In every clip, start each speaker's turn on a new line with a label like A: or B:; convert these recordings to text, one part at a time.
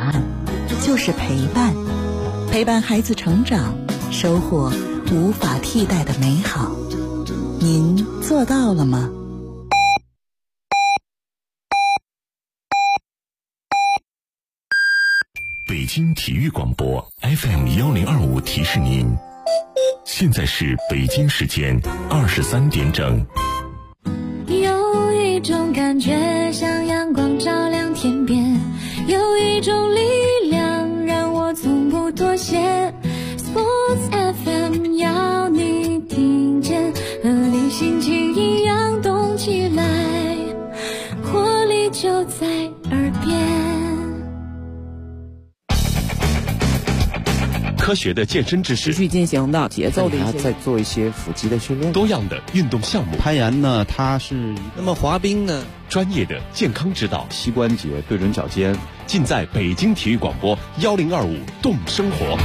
A: 案，就是陪伴。陪伴孩子成长，收获无法替代的美好。您做到了吗？
B: 北京体育广播 FM1025提示您，现在是北京时间23点整。
C: 有一种感觉像阳光照亮天边，有一种力量让我从不妥协。 Sports FM 要你听见，和你心情一样动起来，活力就在耳边。
B: 科学的健身知识，
D: 持续进行的节奏的一些，
E: 再做一些腹肌的训练，
B: 多样的运动项目，
E: 攀岩呢，它是
F: 那么滑冰呢，
B: 专业的健康指导，
E: 膝关节对准脚尖，
B: 尽在北京体育广播1025动生活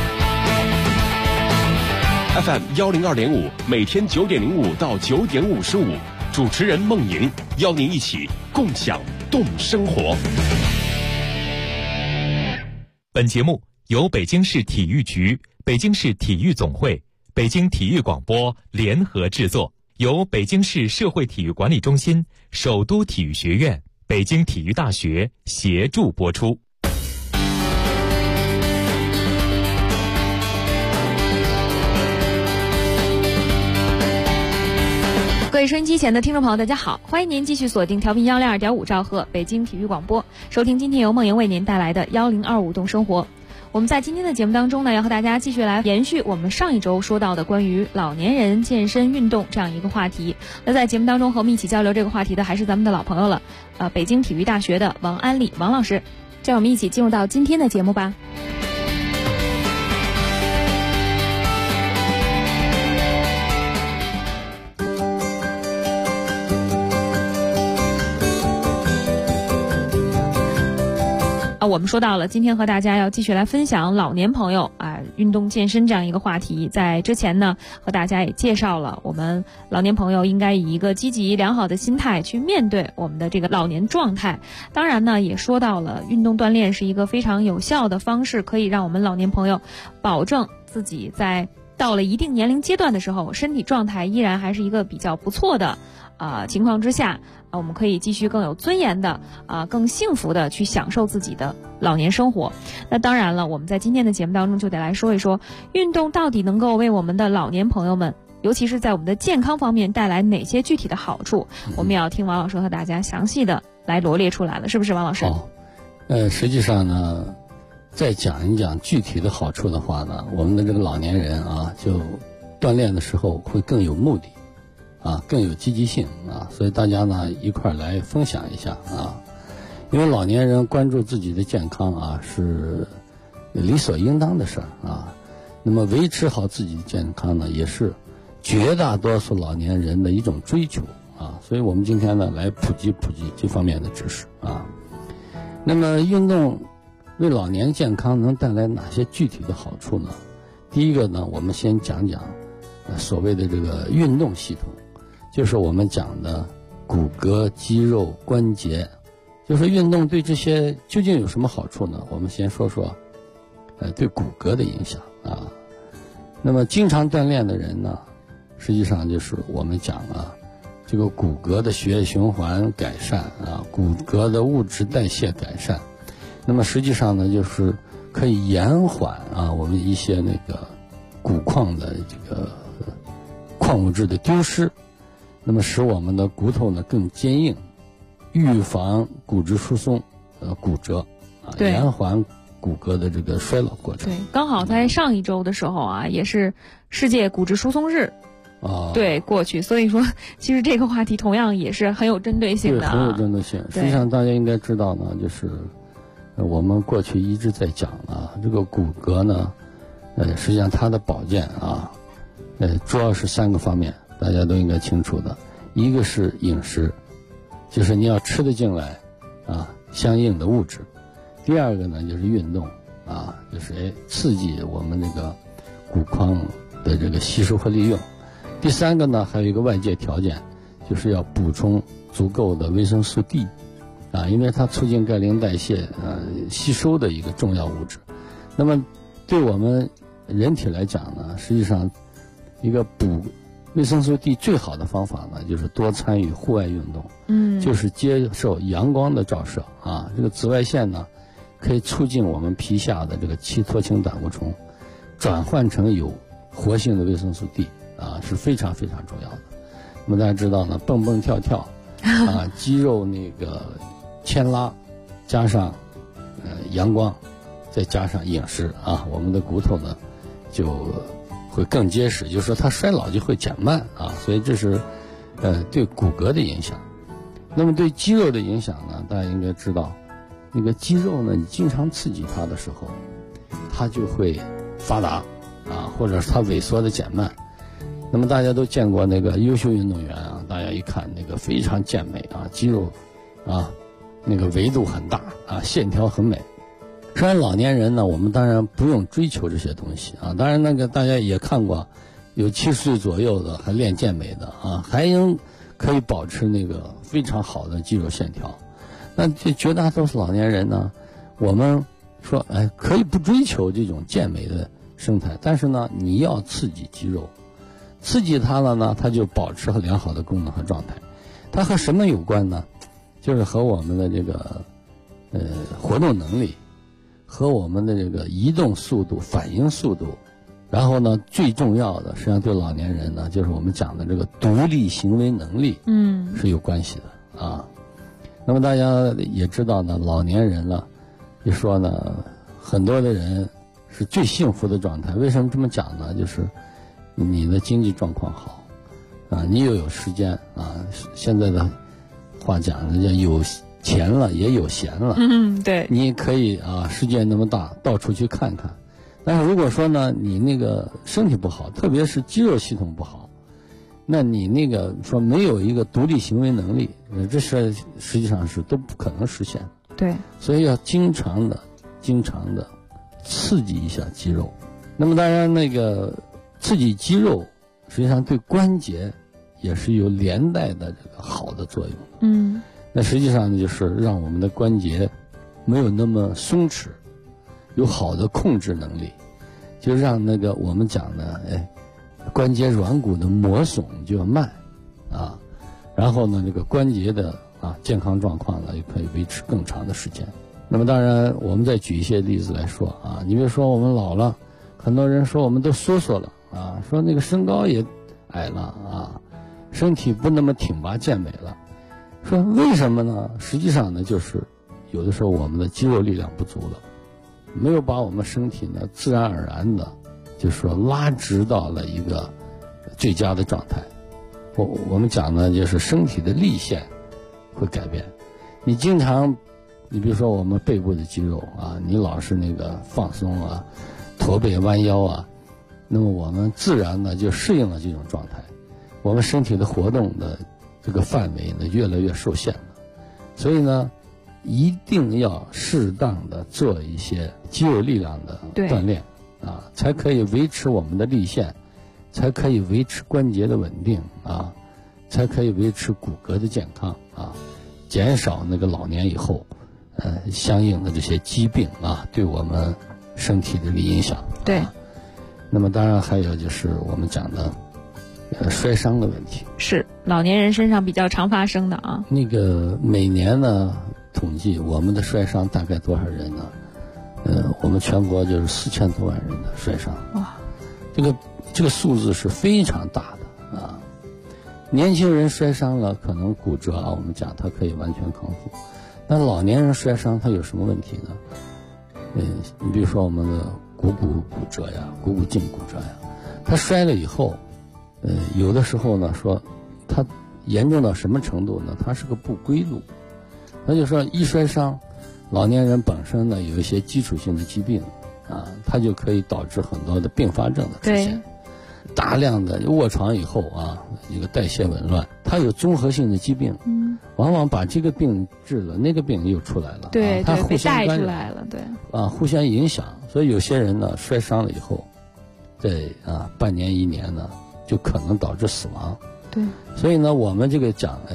B: FM 102.5，每天9点05到9点55，主持人孟莹邀您一起共享动生活。
G: 本节目由北京市体育局、北京市体育总会、北京体育广播联合制作，由北京市社会体育管理中心、首都体育学院、北京体育大学协助播出。
H: 各位收音机前的听众朋友，大家好，欢迎您继续锁定调频102.5兆赫北京体育广播，收听今天由孟莹为您带来的1025动生活。我们在今天的节目当中呢，要和大家继续来延续我们上一周说到的关于老年人健身运动这样一个话题。那在节目当中和我们一起交流这个话题的还是咱们的老朋友了，北京体育大学的王安丽王老师。让我们一起进入到今天的节目吧。我们说到了今天和大家要继续来分享老年朋友运动健身这样一个话题。在之前呢，和大家也介绍了我们老年朋友应该以一个积极良好的心态去面对我们的这个老年状态。当然呢，也说到了运动锻炼是一个非常有效的方式，可以让我们老年朋友保证自己在到了一定年龄阶段的时候，身体状态依然还是一个比较不错的情况之下，我们可以继续更有尊严的更幸福的去享受自己的老年生活。那当然了，我们在今天的节目当中就得来说一说，运动到底能够为我们的老年朋友们，尤其是在我们的健康方面带来哪些具体的好处。我们也要听王老师和大家详细的来罗列出来了，是不是王老师？
I: 实际上呢，再讲一讲具体的好处的话呢，我们的这个老年人就锻炼的时候会更有目的更有积极性所以大家呢一块来分享一下因为老年人关注自己的健康是理所应当的事那么维持好自己的健康呢，也是绝大多数老年人的一种追求所以我们今天呢来普及这方面的知识那么运动为老年健康能带来哪些具体的好处呢？第一个呢，我们先讲讲所谓的这个运动系统，就是我们讲的骨骼、肌肉、关节，就是运动对这些究竟有什么好处呢？我们先说说对骨骼的影响那么经常锻炼的人呢，实际上就是我们讲这个骨骼的血液循环改善骨骼的物质代谢改善，那么实际上呢，就是可以延缓我们一些那个骨矿的这个矿物质的丢失，那么使我们的骨头呢更坚硬，预防骨质疏松骨折延缓骨骼的这个衰老过程。
H: 对，刚好在上一周的时候也是世界骨质疏松日对过去，所以说其实这个话题同样也是很有针对性的
I: 对，很有针对性。实际上大家应该知道呢，就是我们过去一直在讲这个骨骼呢实际上它的保健主要是3个方面，大家都应该清楚的。一个是饮食，就是你要吃得进来相应的物质。第二个呢就是运动就是刺激我们这个骨矿的这个吸收和利用。第3个呢还有一个外界条件，就是要补充足够的维生素 D 啊，因为它促进钙磷代谢吸收的一个重要物质。那么对我们人体来讲呢，实际上一个补维生素 D 最好的方法呢，就是多参与户外运动，就是接受阳光的照射啊。这个紫外线呢，可以促进我们皮下的这个七脱氢胆固醇转换成有活性的维生素 D 啊，是非常非常重要的。那么大家知道呢，蹦蹦跳跳啊，肌肉那个牵拉，加上阳光，再加上饮食啊，我们的骨头呢就会更结实，就是说它衰老就会减慢啊，所以这是对骨骼的影响。那么对肌肉的影响呢，大家应该知道，那个肌肉呢，你经常刺激它的时候，它就会发达啊，或者是它萎缩的减慢。那么大家都见过那个优秀运动员啊，大家一看那个非常健美啊，肌肉啊那个维度很大啊，线条很美。虽然老年人呢，我们当然不用追求这些东西啊，当然那个大家也看过，有70岁左右的还练健美的啊，还可以保持那个非常好的肌肉线条。那这绝大多数老年人呢，我们说可以不追求这种健美的身材，但是呢，你要刺激肌肉，刺激它了呢，它就保持良好的功能和状态。它和什么有关呢？就是和我们的这个活动能力，和我们的这个移动速度、反应速度，然后呢，最重要的实际上对老年人呢，就是我们讲的这个独立行为能力，是有关系的啊。那么大家也知道呢，老年人了，就说呢，很多的人是最幸福的状态。为什么这么讲呢？就是你的经济状况好啊，你又有时间啊。现在的话讲，人家有钱了也有闲了，
H: 对，
I: 你可以啊，世界那么大，到处去看看。但是如果说呢，你那个身体不好，特别是肌肉系统不好，那你那个说没有一个独立行为能力，这是实际上是都不可能实现。
H: 对，
I: 所以要经常的刺激一下肌肉。那么当然那个刺激肌肉，实际上对关节也是有连带的这个好的作用。那实际上呢，就是让我们的关节没有那么松弛，有好的控制能力，就让那个我们讲的关节软骨的磨损就要慢啊，然后呢这个关节的健康状况呢也可以维持更长的时间。那么当然我们再举一些例子来说啊，你比如说我们老了，很多人说我们都缩了啊，说那个身高也矮了啊，身体不那么挺拔健美了。说为什么呢？实际上呢，就是有的时候我们的肌肉力量不足了，没有把我们身体呢自然而然的，就是说拉直到了一个最佳的状态。我们讲呢，就是身体的力线会改变。你经常，你比如说我们背部的肌肉啊，你老是那个放松啊，驼背弯腰啊，那么我们自然呢就适应了这种状态，我们身体的活动的这个范围呢越来越受限了。所以呢，一定要适当的做一些肌肉力量的锻炼啊，才可以维持我们的力线，才可以维持关节的稳定啊，才可以维持骨骼的健康啊，减少那个老年以后相应的这些疾病啊对我们身体的影响。
H: 对，
I: 那么当然还有就是我们讲的摔伤的问题，是
H: 老年人身上比较常发生的啊。
I: 那个每年呢统计我们的摔伤大概多少人呢？我们全国就是4000多万人的摔伤。哇，这个数字是非常大的啊。年轻人摔伤了可能骨折啊，我们讲他可以完全康复。那老年人摔伤他有什么问题呢？你比如说我们的股骨折呀，股骨胫骨折呀，他摔了以后，有的时候呢说他严重到什么程度呢？他是个不归路。那就说一摔伤，老年人本身呢有一些基础性的疾病啊，它就可以导致很多的并发症的出现，大量的卧床以后啊，一个代谢紊乱，它有综合性的疾病，往往把这个病治了，那个病又出来了，
H: 对，
I: 它互相
H: 被带出来了，对，
I: 互相影响，所以有些人呢摔伤了以后，在半年1年呢就可能导致死亡。
H: 对，
I: 所以呢我们这个讲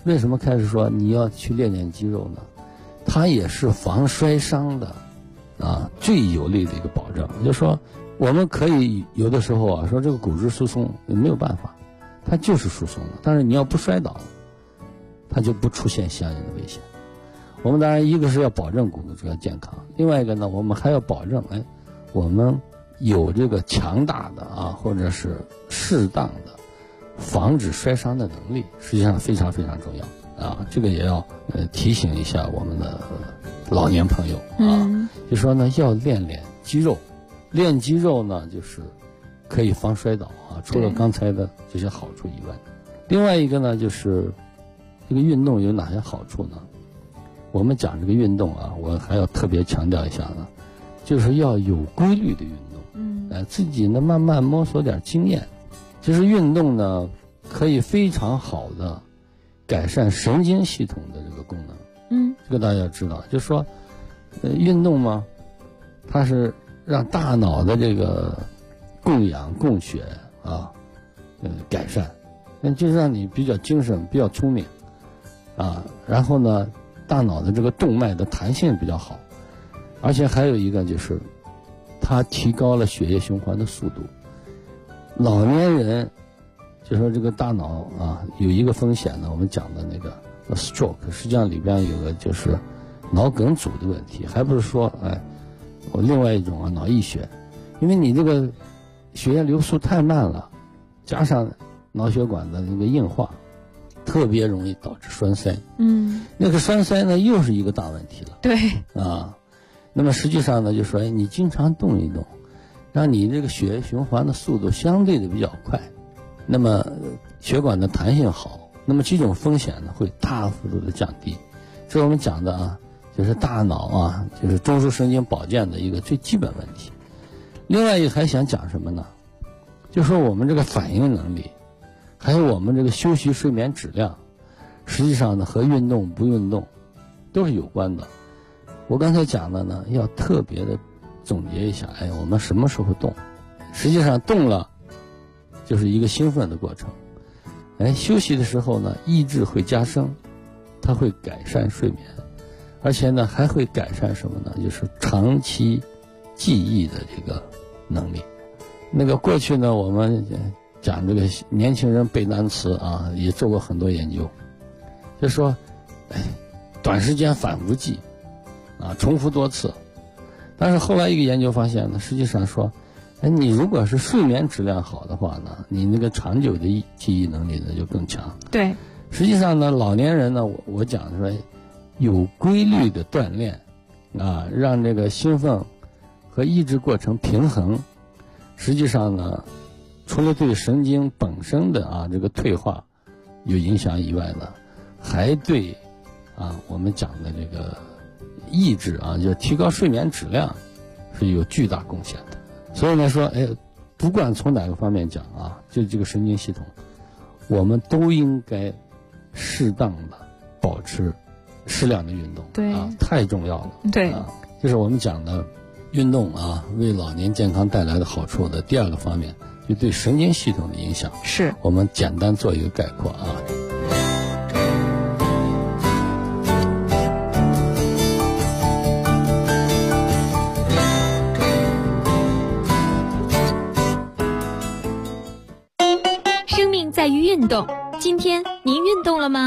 I: 为什么开始说你要去练练肌肉呢？它也是防摔伤的最有力的一个保证。就是说我们可以有的时候说这个骨质疏松没有办法，它就是疏松了，但是你要不摔倒，它就不出现相应的危险。我们当然一个是要保证骨骼这个健康，另外一个呢，我们还要保证我们有这个强大的或者是适当的防止摔伤的能力，实际上非常非常重要这个也要提醒一下我们的老年朋友就说呢要练练肌肉，练肌肉呢就是可以防摔倒除了刚才的这些好处以外，另外一个呢就是这个运动有哪些好处呢？我们讲这个运动我还要特别强调一下呢，就是要有规律的运动，自己呢慢慢摸索点经验。就是运动呢可以非常好的改善神经系统的这个功能。这个大家要知道，就是说运动嘛，它是让大脑的这个供氧供血改善，就是让你比较精神比较聪明然后呢大脑的这个动脉的弹性比较好，而且还有一个就是它提高了血液循环的速度。老年人就说这个大脑有一个风险呢，我们讲的那个 stroke 实际上里边有个就是脑梗阻的问题，还不是说我另外一种脑溢血，因为你这个血液流速太慢了，加上脑血管的那个硬化，特别容易导致栓塞。那个栓塞呢又是一个大问题了。
H: 对
I: 那么实际上呢就说你经常动一动，让你这个血液循环的速度相对的比较快，那么血管的弹性好，那么这种风险呢会大幅度的降低。这是我们讲的就是大脑就是中枢神经保健的一个最基本问题。另外一个还想讲什么呢？就说我们这个反应能力，还有我们这个休息睡眠质量，实际上呢和运动不运动都是有关的。我刚才讲的呢要特别的总结一下，我们什么时候动？实际上动了就是一个兴奋的过程。休息的时候呢，意志会加深，它会改善睡眠，而且呢还会改善什么呢？就是长期记忆的这个能力。那个过去呢，我们讲这个年轻人背单词也做过很多研究，就说短时间反复记重复多次。但是后来一个研究发现呢，实际上说你如果是睡眠质量好的话呢，你那个长久的记忆能力呢就更强。
H: 对，
I: 实际上呢老年人呢我讲说有规律的锻炼让这个兴奋和抑制过程平衡，实际上呢除了对神经本身的这个退化有影响以外呢，还对我们讲的这个抑制就提高睡眠质量是有巨大贡献的。所以呢说不管从哪个方面讲就这个神经系统，我们都应该适当的保持适量的运动。
H: 对
I: 太重要了。
H: 对
I: 就是我们讲的运动为老年健康带来的好处的第二个方面，就对神经系统的影响，
H: 是
I: 我们简单做一个概括
C: 生命在于运动，今天您运动了吗？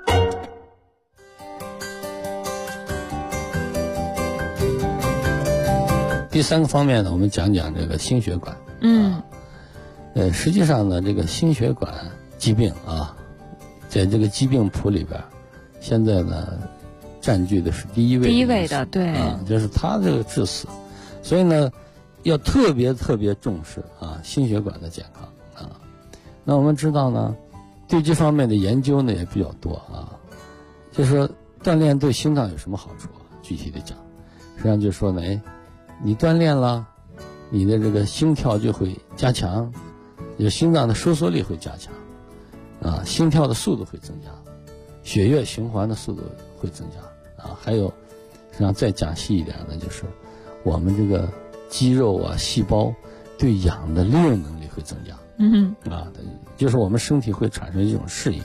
I: 第三个方面呢，我们讲讲这个心血管。实际上呢，这个心血管疾病在这个疾病谱里边，现在呢占据的是第一位的，
H: 对
I: 就是它这个致死，所以呢要特别重视心血管的健康那我们知道呢，对这方面的研究呢也比较多就是说锻炼对心脏有什么好处具体的讲，实际上就是说呢，你锻炼了，你的这个心跳就会加强，有心脏的收缩力会加强心跳的速度会增加，血液循环的速度会增加还有实际上再讲细一点呢，就是我们这个肌肉细胞对氧的利用能力会增加就是我们身体会产生一种适应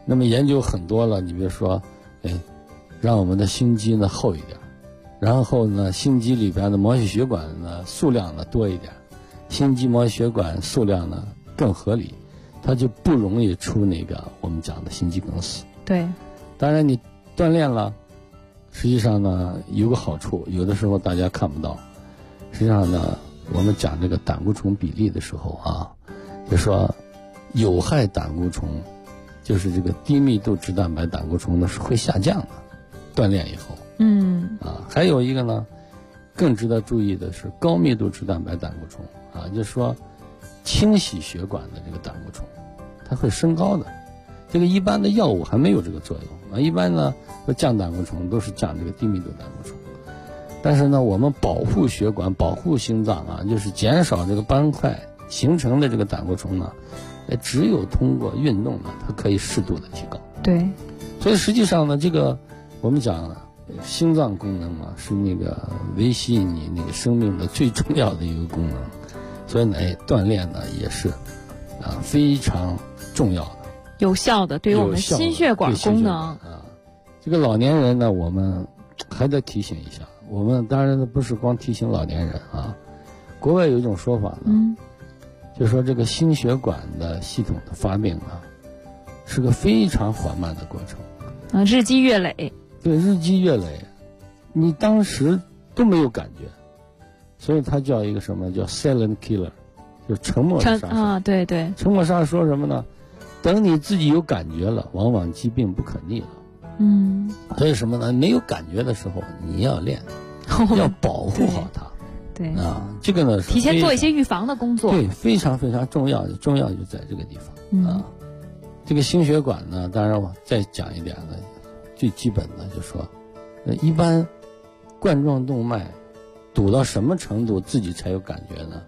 I: 那么研究很多了，你比如说，让我们的心肌呢厚一点，然后呢心肌里边的毛细血管呢数量呢多一点，心肌毛细血管数量呢更合理，它就不容易出那个我们讲的心肌梗死。
H: 对，
I: 当然你锻炼了，实际上呢有个好处，有的时候大家看不到。实际上呢，我们讲这个胆固醇比例的时候啊，就说有害胆固醇，就是这个低密度脂蛋白胆固醇呢是会下降的，锻炼以后。还有一个呢，更值得注意的是高密度脂蛋白胆固醇啊，就是说清洗血管的这个胆固醇，它会升高的。这个一般的药物还没有这个作用啊，一般呢降胆固醇都是降这个低密度胆固醇。但是呢，我们保护血管、保护心脏啊，就是减少这个斑块形成的这个胆固醇呢，只有通过运动呢，它可以适度的提高。
H: 对，
I: 所以实际上呢，这个我们讲心脏功能啊，是那个维系你那个生命的最重要的一个功能。所以呢，锻炼呢也是非常重要的、
H: 有效的，对于我们心血管功能
I: 啊。这个老年人呢，我们还得提醒一下。我们当然不是光提醒老年人啊，国外有一种说法呢，就说这个心血管的系统的发病啊，是个非常缓慢的过程
H: 日积月累。
I: 对，日积月累，你当时都没有感觉，所以它叫一个什么叫 silent killer， 就是沉默的杀手
H: 啊，对对，
I: 沉默杀手说什么呢？等你自己有感觉了，往往疾病不可逆了。所以什么呢？没有感觉的时候，你要练，要保护好它。
H: 对
I: 啊，这个呢是
H: 提前做一些预防的工作。
I: 对，非常非常重要，重要就在这个地方啊。这个心血管呢，当然我再讲一点呢，最基本的就是说，一般冠状动脉堵到什么程度自己才有感觉呢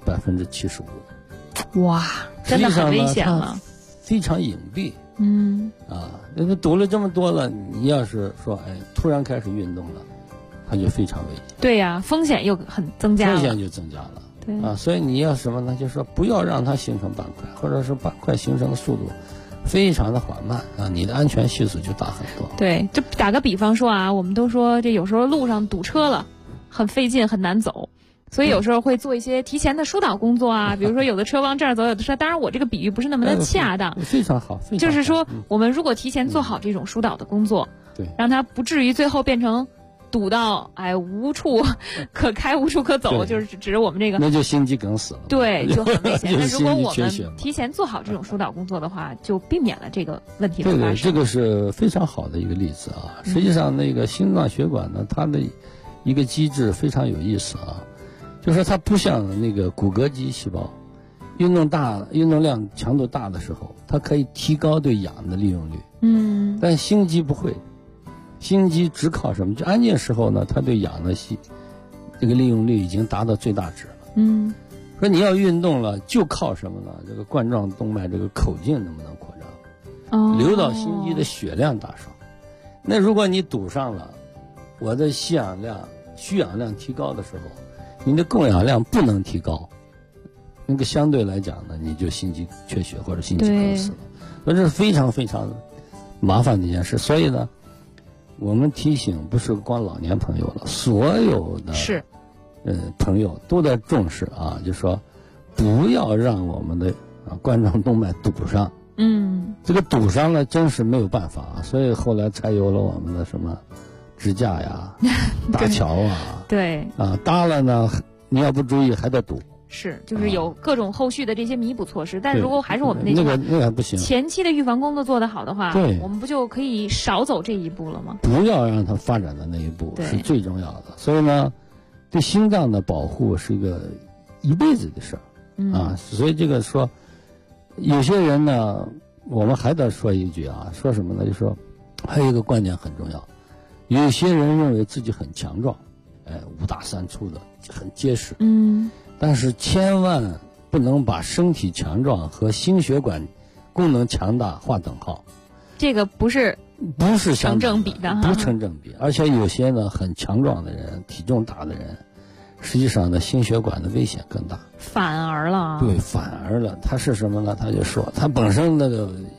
I: ？75%。
H: 哇，真的很危险了，
I: 非常隐蔽。那堵了这么多了，你要是说突然开始运动了，它就非常危险。
H: 对呀，风险又很增加了。
I: 风险就增加了。
H: 对
I: 啊，所以你要什么呢？就是说不要让它形成斑块，或者是斑块形成的速度非常的缓慢啊，你的安全系数就大很多。
H: 对，就打个比方说啊，我们都说这有时候路上堵车了，很费劲，很难走。所以有时候会做一些提前的疏导工作啊，比如说有的车往这儿走，有的车，当然我这个比喻不是那么的恰当，
I: 非常好，非常好。
H: 就是说，我们如果提前做好这种疏导的工作，
I: 对，
H: 让它不至于最后变成堵到无处可开无处可走，就是指我们这个
I: 那就心肌梗死了，
H: 对，就很危险。那如果我们
I: 血
H: 提前做好这种疏导工作的话，就避免了这个问题的发生。
I: 对，这个是非常好的一个例子啊。实际上，那个心脏血管呢，它的一个机制非常有意思啊。就是说它不像那个骨骼肌细胞，运动量强度大的时候，它可以提高对氧的利用率。但心肌不会，心肌只靠什么？就安静时候呢，它对氧的这个利用率已经达到最大值了。说你要运动了，就靠什么呢？这个冠状动脉这个口径能不能扩张？流到心肌的血量大少。那如果你堵上了，我的虚氧量提高的时候，你的供氧量不能提高，那个相对来讲呢，你就心肌缺血或者心肌梗死了，所以这是非常非常麻烦的一件事。所以呢，我们提醒不是光老年朋友了，所有的朋友都在重视啊，就说不要让我们的冠状动脉堵上。这个堵上了真是没有办法啊，所以后来才有了我们的什么支架呀、搭桥啊，
H: 对
I: 啊，搭了呢，你要不注意还得堵。
H: 是，就是有各种后续的这些弥补措施。但如果还是我们
I: 那个还不行，
H: 前期的预防工作做得好的话，
I: 对，
H: 我们不就可以少走这一步了吗？
I: 不要让它发展的那一步是最重要的。所以呢，对心脏的保护是一个一辈子的事儿啊。所以这个说，有些人呢，我们还得说一句啊，说什么呢？就说还有一个观点很重要。有些人认为自己很强壮，五大三粗的，很结实。但是千万不能把身体强壮和心血管功能强大划等号。
H: 这个不是成正比的，
I: 不成正比。而且有些呢很强壮的人，体重大的人，实际上呢心血管的危险更大。
H: 反而了。
I: 对，反而了。他是什么呢？他就说他本身那个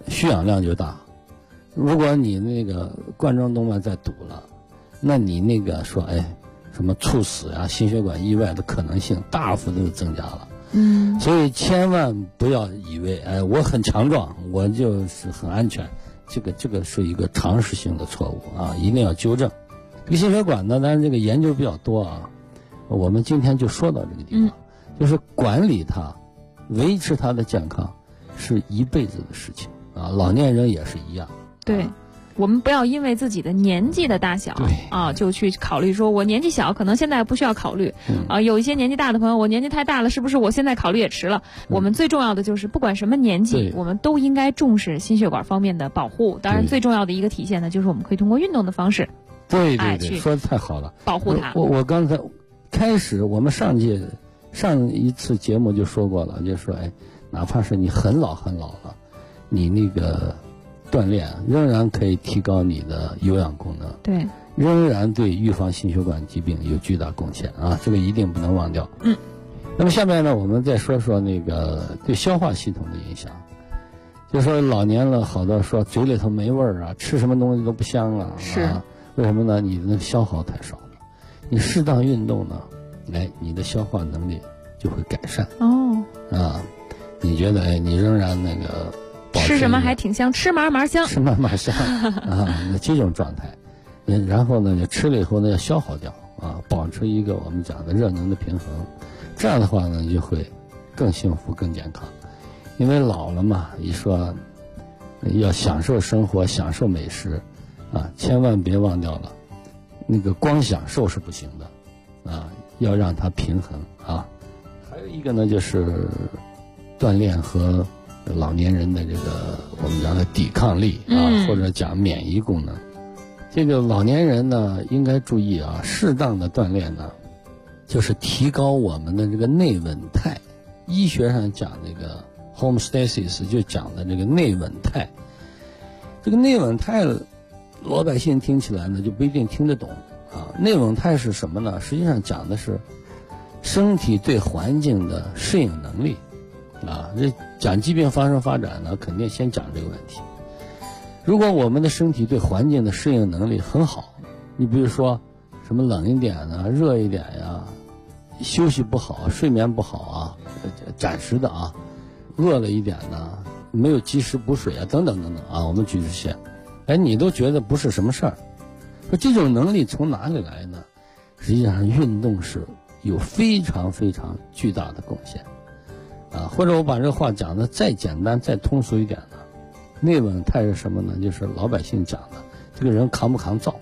I: 需氧量就大。如果你那个冠状动脉再堵了，那你那个说什么猝死呀、心血管意外的可能性大幅度增加了。所以千万不要以为我很强壮，我就是很安全，这个是一个常识性的错误啊，一定要纠正。这个心血管呢，当然这个研究比较多啊，我们今天就说到这个地方，就是管理它、维持它的健康是一辈子的事情啊，老年人也是一样。
H: 对。我们不要因为自己的年纪的大小就去考虑说我年纪小可能现在不需要考虑有一些年纪大的朋友，我年纪太大了，是不是我现在考虑也迟了？我们最重要的就是不管什么年纪，我们都应该重视心血管方面的保护。当然最重要的一个体现呢，就是我们可以通过运动的方式
I: 对，说的太好了，
H: 保护它。
I: 我刚才开始我们上一次节目就说过了，就说哪怕是你很老了，你那个锻炼仍然可以提高你的有氧功能，
H: 对，
I: 仍然对预防心血管疾病有巨大贡献啊，这个一定不能忘掉。那么下面呢，我们再说说那个对消化系统的影响。就说老年了，好多说嘴里头没味儿啊，吃什么东西都不香啊，
H: 是
I: 为什么呢？你的消耗太少了。你适当运动呢，你的消化能力就会改善。你觉得你仍然那个
H: 吃什么还挺香，吃嘛嘛香，
I: 吃嘛嘛香啊，这种状态。然后呢，你吃了以后呢，要消耗掉啊，保持一个我们讲的热能的平衡。这样的话呢，你就会更幸福、更健康。因为老了嘛，一说要享受生活、享受美食啊，千万别忘掉了，那个光享受是不行的啊，要让它平衡啊。还有一个呢，就是锻炼和老年人的这个我们讲的抵抗力啊，或者讲免疫功能。这个老年人呢，应该注意啊，适当的锻炼呢，就是提高我们的这个内稳态。医学上讲这个 homeostasis 就讲的这个内稳态。这个内稳态老百姓听起来呢就不一定听得懂啊。内稳态是什么呢？实际上讲的是身体对环境的适应能力啊。这讲疾病发生发展呢，肯定先讲这个问题。如果我们的身体对环境的适应能力很好，你比如说什么冷一点啊，热一点呀，休息不好，睡眠不好啊，暂时的啊，饿了一点呢，没有及时补水啊，等等等等啊，我们举这些，你都觉得不是什么事儿。说这种能力从哪里来呢？实际上运动是有非常非常巨大的贡献啊。或者我把这个话讲的再简单再通俗一点呢，内稳态是什么呢？就是老百姓讲的，这个人扛不扛造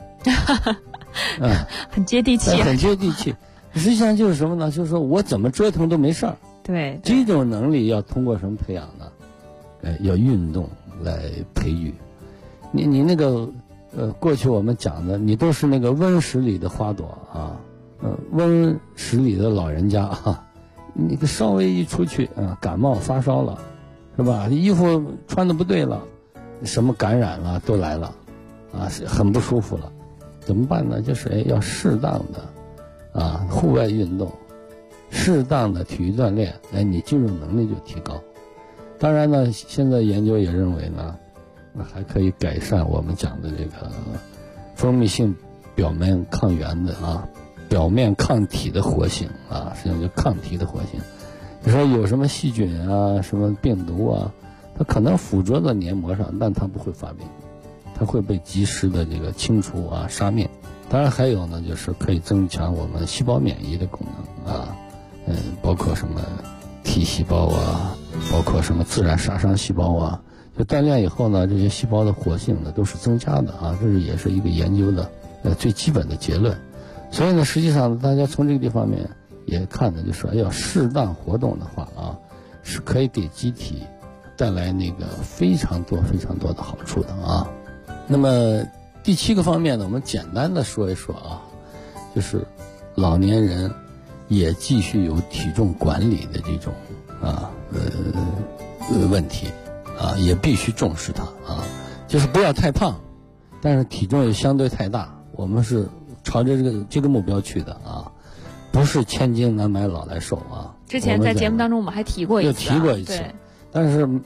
H: 很接地气，
I: 很接地气。实际上就是什么呢？就是说我怎么折腾都没事儿。
H: 对，
I: 这种能力要通过什么培养呢？要运动来培育。你那个过去我们讲的，你都是那个温室里的花朵啊，温室里的老人家啊，你稍微一出去啊，感冒发烧了，是吧？衣服穿的不对了，什么感染了都来了，啊，很不舒服了，怎么办呢？就是要适当的啊户外运动，适当的体育锻炼，你肌肉能力就提高。当然呢，现在研究也认为呢，还可以改善我们讲的这个分泌性表面抗原的啊，表面抗体的活性啊，实际上就抗体的活性。你说有什么细菌啊，什么病毒啊，它可能附着在黏膜上，但它不会发病，它会被及时的这个清除啊，杀灭。当然还有呢，就是可以增强我们细胞免疫的功能啊，包括什么T 细胞啊，包括什么自然杀伤细胞啊。就锻炼以后呢，这些细胞的活性呢都是增加的啊，这是也是一个研究的最基本的结论。所以呢，实际上大家从这个地方面也看的，就说要适当活动的话啊，是可以给机体带来那个非常多非常多的好处的啊。那么第7个方面呢，我们简单的说一说啊，就是老年人也继续有体重管理的这种问题啊，也必须重视它啊，就是不要太胖，但是体重也相对太大。我们是朝着这个目标去的啊，不是千金难买老来瘦啊。
H: 之前在节目当中我们还提过一次，
I: 但是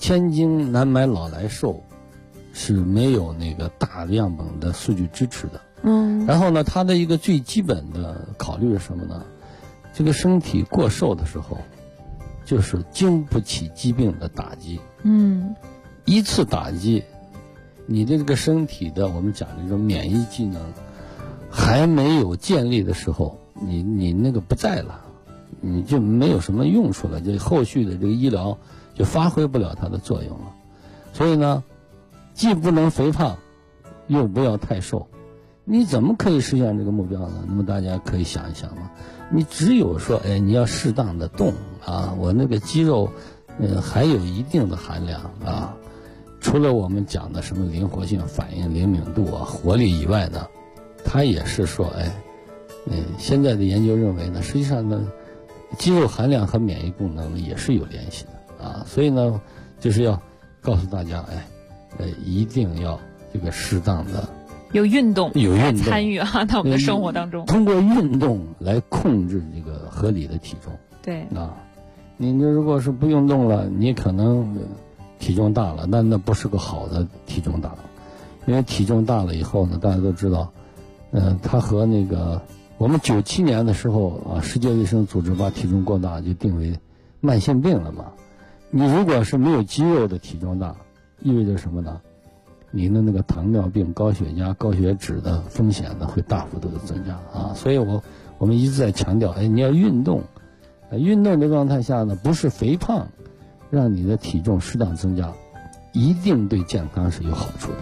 I: 千金难买老来瘦，是没有那个大样本的数据支持的。然后呢，它的一个最基本的考虑是什么呢？这个身体过瘦的时候，就是经不起疾病的打击。一次打击，你的这个身体的我们讲的这种免疫机能还没有建立的时候，你那个不在了，你就没有什么用处了，就后续的这个医疗就发挥不了它的作用了。所以呢，既不能肥胖，又不要太瘦，你怎么可以实现这个目标呢？那么大家可以想一想嘛，你只有说，你要适当的动啊，我那个肌肉，还有一定的含量啊。除了我们讲的什么灵活性、反应灵敏度啊、活力以外呢，它也是说，现在的研究认为呢，实际上呢，肌肉含量和免疫功能也是有联系的啊。所以呢，就是要告诉大家，一定要这个适当的
H: 有运动参与到我们的生活当中，
I: 通过运动来控制这个合理的体重。
H: 对
I: 啊，你如果是不运动了，你可能体重大了，那不是个好的体重大，因为体重大了以后呢，大家都知道，它和那个我们97年的时候啊，世界卫生组织把体重过大就定为慢性病了嘛。你如果是没有肌肉的体重大，意味着什么呢？你的那个糖尿病、高血压、高血脂的风险呢会大幅度的增加啊。所以我们一直在强调，你要运动，运动的状态下呢，不是肥胖让你的体重适当增加，一定对健康是有好处的。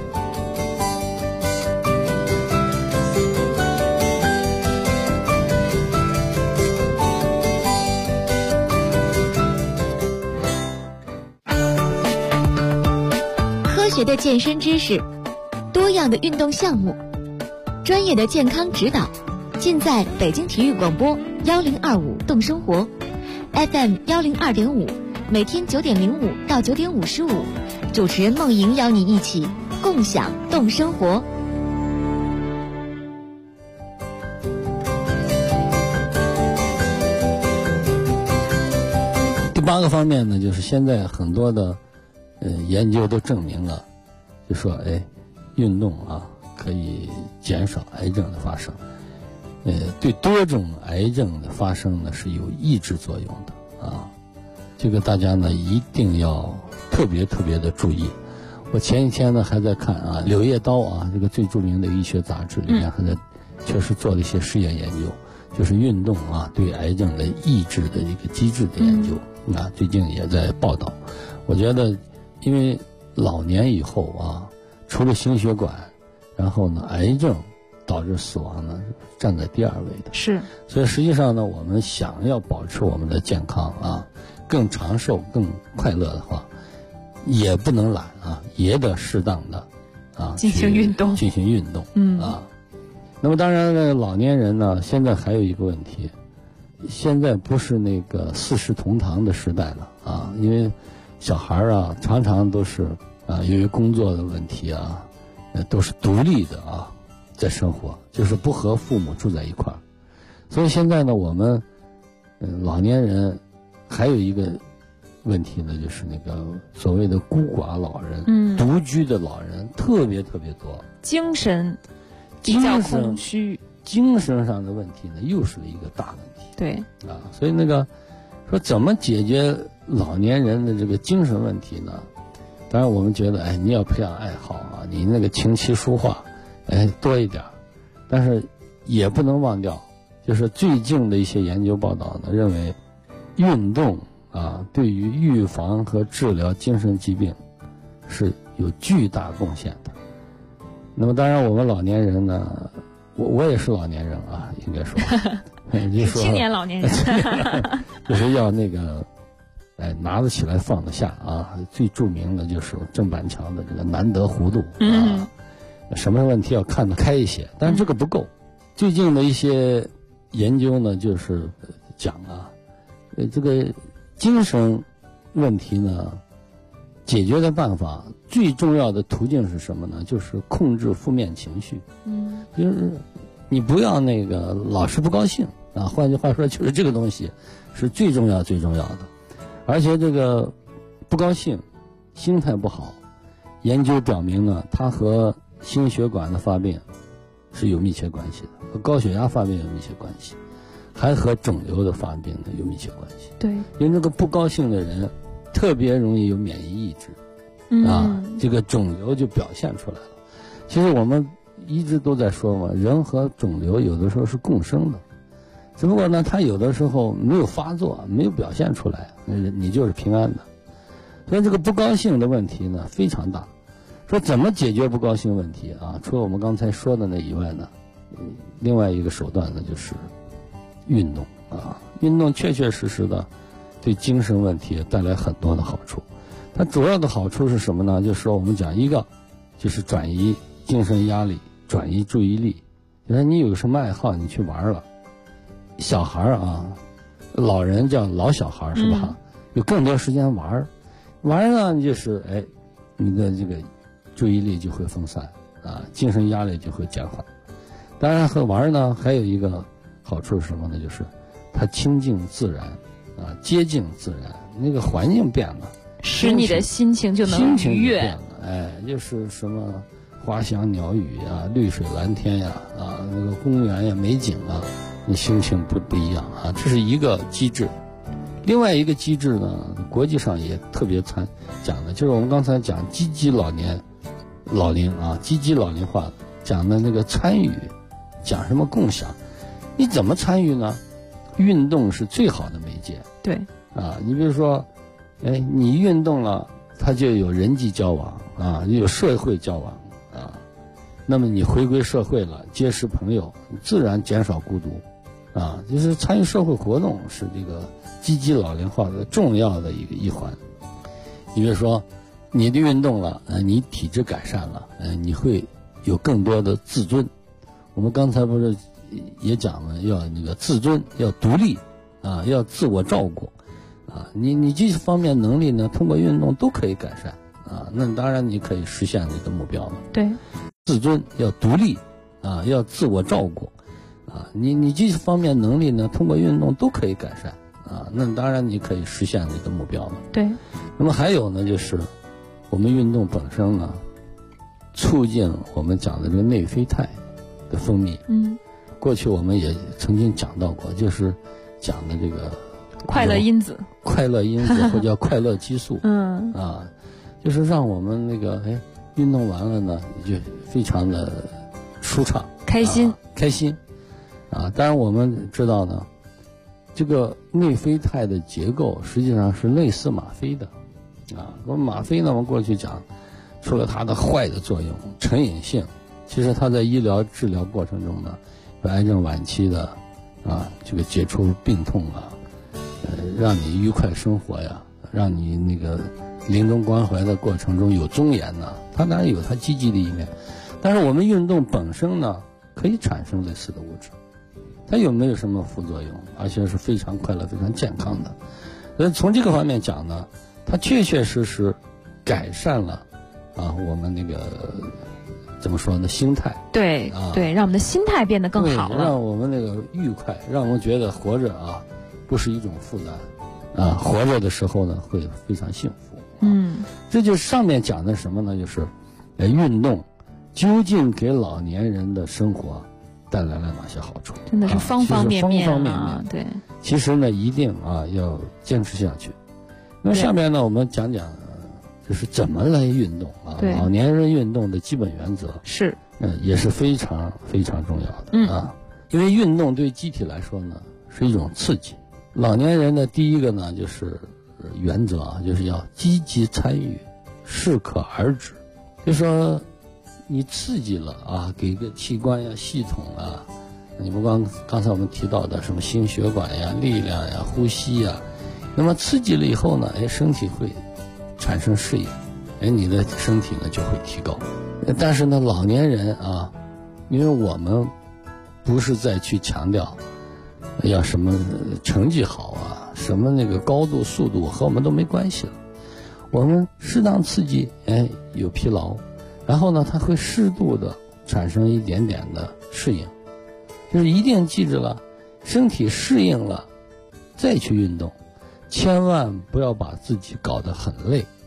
C: 科学的健身知识，多样的运动项目，专业的健康指导，尽在北京体育广播1025动生活 FM 102.5，每天9点05到9点55，主持人梦莹邀你一起共享动生活。
I: 第8个方面呢，就是现在很多的研究都证明了，就说运动啊可以减少癌症的发生，对多种癌症的发生呢是有抑制作用的啊。这个大家呢一定要特别的注意。我前几天呢还在看啊，《柳叶刀》啊，这个最著名的医学杂志里面还在确实做了一些实验研究，就是运动啊对癌症的抑制的一个机制的研究啊，最近也在报道。我觉得因为老年以后啊，除了心血管，然后呢癌症导致死亡呢站在第2位的。
H: 是。
I: 所以实际上呢，我们想要保持我们的健康啊，更长寿、更快乐的话，也不能懒啊，也得适当的啊
H: 进行运动。
I: 啊。那么当然呢，老年人呢，现在还有一个问题，现在不是那个4世同堂的时代了啊，因为小孩啊常常都是啊由于工作的问题啊，都是独立的啊在生活，就是不和父母住在一块儿。所以现在呢，我们老年人还有一个问题呢，就是那个所谓的孤寡老人、独居的老人特别多，
H: 精神比较空虚，
I: 精神上的问题呢又是一个大问题。
H: 对
I: 啊，所以那个说怎么解决老年人的这个精神问题呢？当然我们觉得你要培养爱好啊，你那个琴棋书画多一点，但是也不能忘掉，就是最近的一些研究报道呢认为，运动啊对于预防和治疗精神疾病是有巨大贡献的。那么当然我们老年人呢，我也是老年人啊，应该说就说
H: 青年老年人
I: 就是要那个拿得起来放得下啊。最著名的就是郑板桥的这个难得糊涂啊，什么问题要看得开一些，但是这个不够。最近的一些研究呢，就是讲啊，这个精神问题呢，解决的办法最重要的途径是什么呢？就是控制负面情绪。就是你不要那个老是不高兴啊。换句话说，就是这个东西是最重要的。而且这个不高兴心态不好，研究表明呢，它和心血管的发病是有密切关系的，和高血压发病有密切关系，还和肿瘤的发病呢有密切关系。
H: 对，
I: 因为这个不高兴的人特别容易有免疫抑制，这个肿瘤就表现出来了。其实我们一直都在说嘛，人和肿瘤有的时候是共生的，只不过呢，它有的时候没有发作，没有表现出来，你就是平安的。所以这个不高兴的问题呢非常大。说怎么解决不高兴问题啊？除了我们刚才说的那以外呢，另外一个手段呢就是运动啊。运动确确实实的对精神问题带来很多的好处。它主要的好处是什么呢？就是说我们讲一个就是转移精神压力，转移注意力。就说你有什么爱好，你去玩了。小孩啊，老人叫老小孩是吧？有更多时间玩呢，就是你的这个注意力就会分散啊，精神压力就会减缓。当然和玩呢还有一个好处是什么呢？就是它亲近自然啊，接近自然，那个环境变了，
H: 使你的心情就能愉悦。
I: 变了，就是什么花香鸟语呀，绿水蓝天呀，啊，那个公园呀，美景啊，你心情不一样啊，这是一个机制。另外一个机制呢，国际上也特别讲的，就是我们刚才讲积极老龄啊，积极老龄化讲的那个参与，讲什么共享，你怎么参与呢？运动是最好的媒介。
H: 对
I: 啊，你比如说，你运动了，它就有人际交往啊，就有社会交往啊，那么你回归社会了，结识朋友，自然减少孤独啊，就是参与社会活动是这个积极老龄化的重要的一环。你比如说你的运动了，你体质改善了，你会有更多的自尊。我们刚才不是也讲了，要那个自尊，要独立啊，要自我照顾啊，你这方面能力呢，通过运动都可以改善啊，那当然你可以实现这个目标了。
H: 对，
I: 自尊要独立啊，要自我照顾啊，你这方面能力呢，通过运动都可以改善啊，那当然你可以实现这个目标了。
H: 对，
I: 那么还有呢，就是我们运动本身呢，促进我们讲的这个内啡肽的分泌。过去我们也曾经讲到过，就是讲的这个
H: 快乐因子
I: 或者叫快乐激素。就是让我们那个运动完了呢，就非常的舒畅、
H: 开心
I: 啊。当然我们知道呢，这个内啡肽的结构实际上是类似吗啡的啊。那么吗啡呢，我们过去讲，除了它的坏的作用、成瘾性，其实它在医疗治疗过程中呢，有癌症晚期的啊，这个解除病痛啊，让你愉快生活呀，让你那个临终关怀的过程中有尊严呢，它当然有它积极的一面。但是我们运动本身呢，可以产生类似的物质，它有没有什么副作用？而且是非常快乐、非常健康的。所以从这个方面讲呢，它确确实实改善了啊我们那个怎么说呢，心态。
H: 对、让我们的心态变得更好了，
I: 让我们那个愉快，让我们觉得活着啊不是一种负担啊，活着的时候呢会非常幸福。这就上面讲的什么呢？就是运动究竟给老年人的生活带来了哪些好处？
H: 真的是方方面面
I: 啊。
H: 对，
I: 其实呢一定要坚持下去。那么下面呢我们讲就是怎么来运动啊？老年人运动的基本原则
H: 是
I: 也是非常非常重要的啊。因为运动对机体来说呢是一种刺激。老年人的第一个呢就是原则啊，就是要积极参与，适可而止。就说你刺激了啊，给个器官呀、系统啊，你不光刚才我们提到的什么心血管呀、力量呀、呼吸呀，那么刺激了以后呢，身体会产生适应，你的身体呢就会提高。但是呢，老年人啊，因为我们不是再去强调要什么成绩好啊，什么那个高度、速度和我们都没关系了。我们适当刺激，有疲劳，然后呢，它会适度的产生一点点的适应，就是一定记住了，身体适应了再去运动，千万不要把自己搞得很累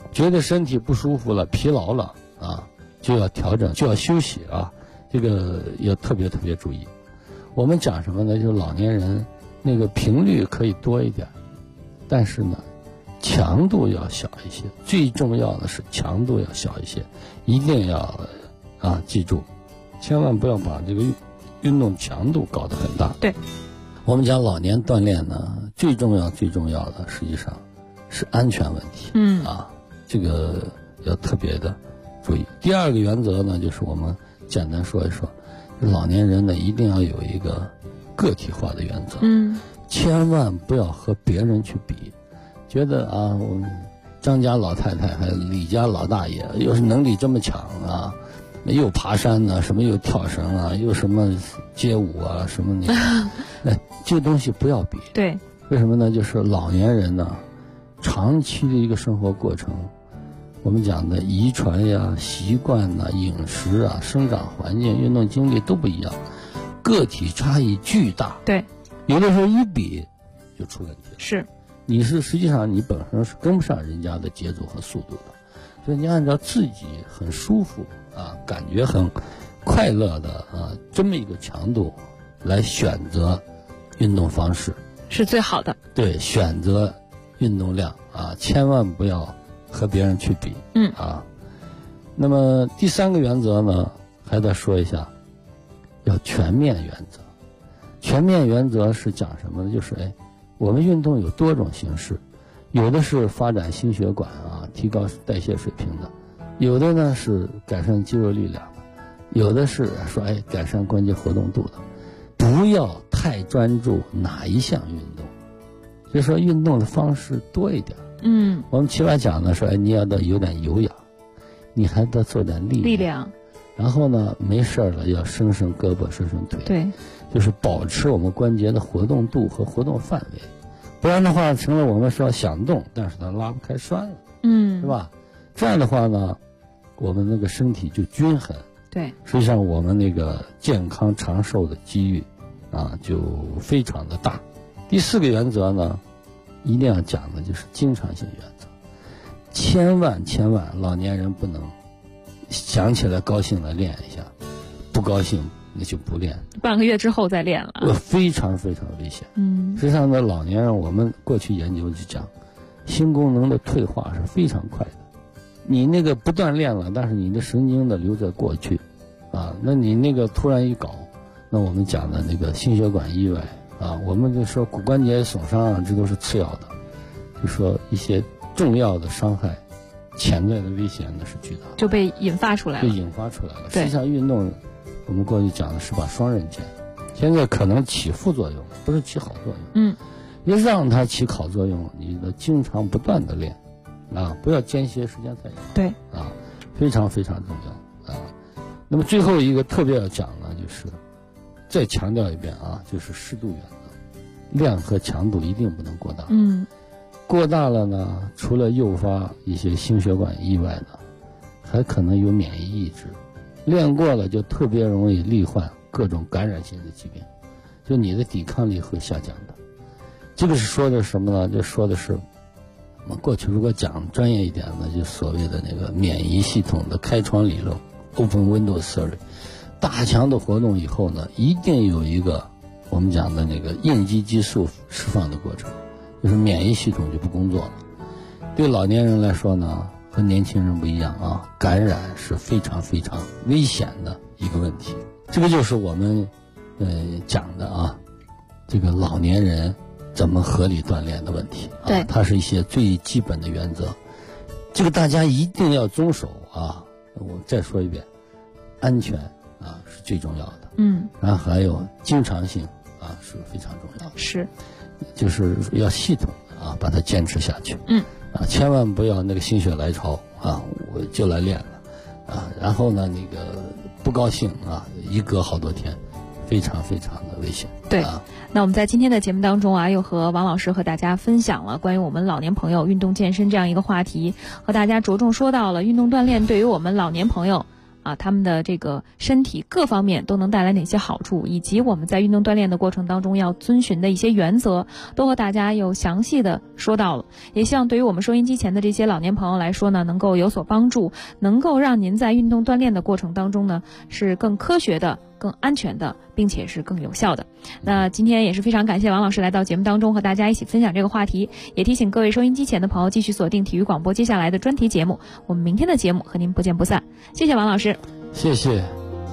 I: 觉得身体不舒服了、疲劳了啊，就要调整，就要休息啊，这个要特别注意。我们讲什么呢？就是老年人那个频率可以多一点，但是呢，强度要小一些。最重要的是强度要小一些，一定要记住，千万不要把这个运动强度搞得很大。
H: 对，
I: 我们讲老年锻炼呢，最重要的实际上是安全问题。这个要特别的注意。第二个原则呢，就是我们简单说一说，老年人呢一定要有一个个体化的原则。千万不要和别人去比，觉得我们张家老太太还有李家老大爷又是能力这么强啊，又爬山呢，什么又跳绳啊，又什么街舞啊，什么那个，这个东西不要比。
H: 对，
I: 为什么呢？就是老年人呢，长期的一个生活过程，我们讲的遗传呀、习惯呐、饮食啊、生长环境、运动经历都不一样，个体差异巨大。
H: 对，
I: 有的时候一比就出问题了。
H: 是，
I: 实际上你本身是跟不上人家的节奏和速度的，所以你按照自己很舒服感觉很快乐的这么一个强度来选择运动方式
H: 是最好的。
I: 对，选择运动量千万不要和别人去比。那么第三个原则呢，还得说一下，要全面原则。全面原则是讲什么呢？就是我们运动有多种形式，有的是发展心血管提高代谢水平的，有的呢是改善肌肉力量的，有的是说改善关节活动度的。不要太专注哪一项运动，就说运动的方式多一点。我们起码讲呢，说你要有点有氧，你还得做点力量，然后呢没事了要伸伸胳膊伸伸腿。
H: 对，
I: 就是保持我们关节的活动度和活动范围，不然的话成了我们说想动，但是它拉不开栓了，是吧？这样的话呢，我们那个身体就均衡。
H: 对，
I: 实际上我们那个健康长寿的机遇就非常的大。第四个原则呢，一定要讲的就是经常性原则，千万老年人不能想起来高兴了练一下，不高兴那就不练，
H: 半个月之后再练了，
I: 非常危险。实际上呢，老年人我们过去研究就讲，心功能的退化是非常快的。你那个不锻炼了，但是你的神经的留在过去那你那个突然一搞，那我们讲的那个心血管意外我们就说骨关节损伤这都是次要的，就说一些重要的伤害，潜在的危险呢是巨大的，
H: 就被引发出来了。
I: 实际上运动我们过去讲的是把双刃剑，现在可能起副作用，不是起好作用。要让它起好作用，你得经常不断的练不要间歇时间太长。
H: 对
I: 非常重要那么最后一个特别要讲呢，就是再强调一遍就是适度原则，量和强度一定不能过大。过大了呢，除了诱发一些心血管意外呢，还可能有免疫抑制。练过了就特别容易罹患各种感染性的疾病，就你的抵抗力会下降的。这个是说的什么呢？就说的是我们过去如果讲专业一点呢，就所谓的那个免疫系统的开窗理论 Open Window Theory。 大强度活动以后呢，一定有一个我们讲的那个应激激素释放的过程，就是免疫系统就不工作了。对老年人来说呢，和年轻人不一样感染是非常危险的一个问题。这个就是我们讲的这个老年人怎么合理锻炼的问题
H: 对，
I: 它是一些最基本的原则，这个大家一定要遵守我再说一遍，安全是最重要的。然后还有经常性是非常重要的，
H: 是，
I: 就是要系统的把它坚持下去。千万不要那个心血来潮我就来练了然后呢那个不高兴一隔好多天，非常的危险。
H: 对，那我们在今天的节目当中又和王老师和大家分享了关于我们老年朋友运动健身这样一个话题，和大家着重说到了运动锻炼对于我们老年朋友啊，他们的这个身体各方面都能带来哪些好处，以及我们在运动锻炼的过程当中要遵循的一些原则，都和大家有详细的说到了。也希望对于我们收音机前的这些老年朋友来说呢，能够有所帮助，能够让您在运动锻炼的过程当中呢，是更科学的、更安全的，并且是更有效的。那今天也是非常感谢王老师来到节目当中和大家一起分享这个话题，也提醒各位收音机前的朋友继续锁定体育广播接下来的专题节目，我们明天的节目和您不见不散。谢谢王老师。
I: 谢谢。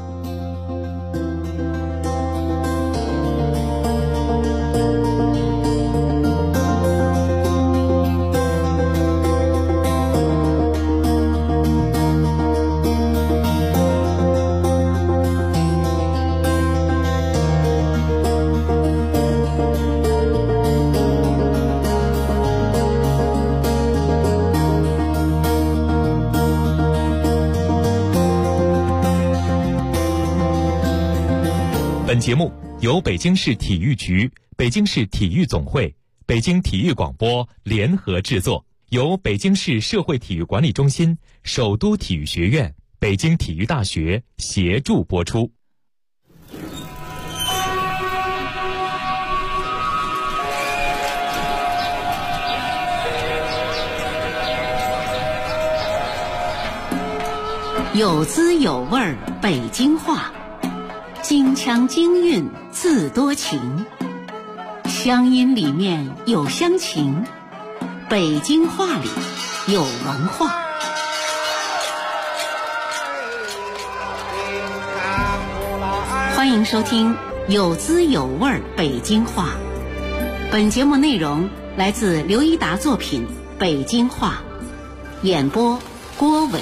G: 本节目由北京市体育局、北京市体育总会、北京体育广播联合制作，由北京市社会体育管理中心、首都体育学院、北京体育大学协助播出。
F: 有滋有味儿北京话，京腔京韵自多情，乡音里面有乡情，北京话里有文化。欢迎收听有滋有味儿北京话。本节目内容来自刘一达作品《北京话》，演播郭伟。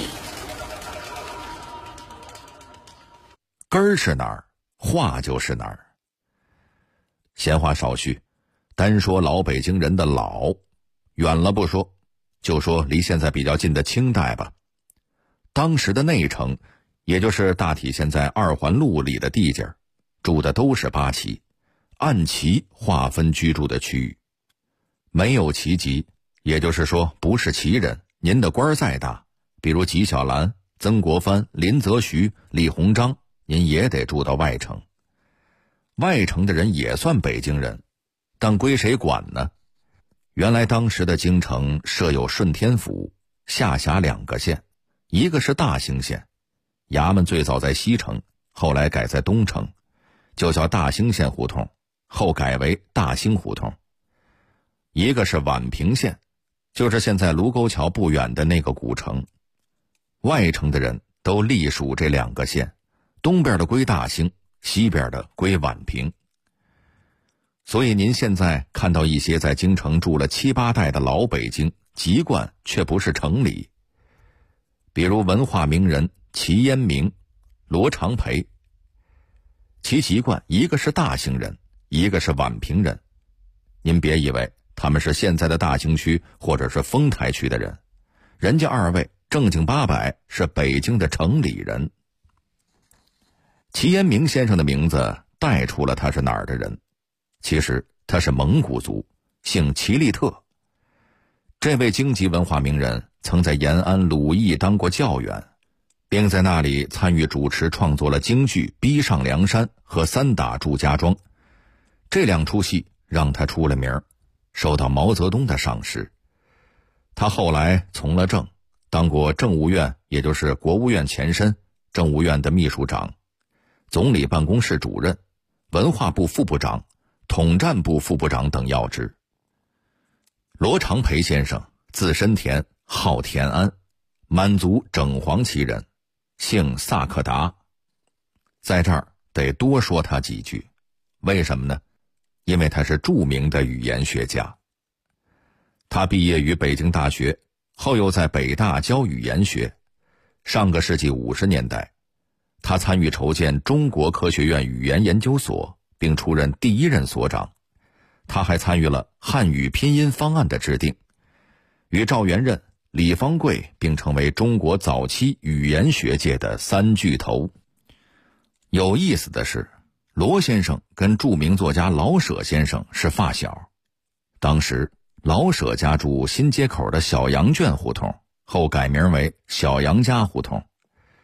J: 根儿是哪儿，话就是哪儿。闲话少叙，单说老北京人的老，远了不说，就说离现在比较近的清代吧。当时的内城，也就是大体现在二环路里的地界，住的都是八旗，按旗划分居住的区域。没有旗籍，也就是说不是旗人，您的官再大，比如纪晓岚、曾国藩、林则徐、李鸿章，您也得住到外城。外城的人也算北京人，但归谁管呢？原来当时的京城设有顺天府，下辖2个县，一个是大兴县，衙门最早在西城，后来改在东城，就叫大兴县胡同，后改为大兴胡同。一个是宛平县，就是现在卢沟桥不远的那个古城。外城的人都隶属这2个县，东边的归大兴，西边的归宛平。所以您现在看到一些在京城住了7、8代的老北京，籍贯却不是城里。比如文化名人齐烟明、罗长培，其籍贯一个是大兴人，一个是宛平人。您别以为他们是现在的大兴区或者是丰台区的人，人家2位正经八百是北京的城里人。齐烟明先生的名字带出了他是哪儿的人，其实他是蒙古族，姓齐利特。这位京籍文化名人曾在延安鲁艺当过教员，并在那里参与主持创作了京剧《逼上梁山》和《三打祝家庄》，这2出戏让他出了名，受到毛泽东的赏识。他后来从了政，当过政务院，也就是国务院前身，政务院的秘书长，总理办公室主任，文化部副部长，统战部副部长等要职。罗长培先生字申田，号田安，满族整黄旗人，姓萨克达。在这儿得多说他几句，为什么呢？因为他是著名的语言学家。他毕业于北京大学，后又在北大教语言学。上个世纪50年代，他参与筹建中国科学院语言研究所，并出任第1任所长。他还参与了汉语拼音方案的制定，与赵元任、李方贵并成为中国早期语言学界的3巨头。有意思的是，罗先生跟著名作家老舍先生是发小。当时老舍家住新街口的小杨圈胡同，后改名为小杨家胡同。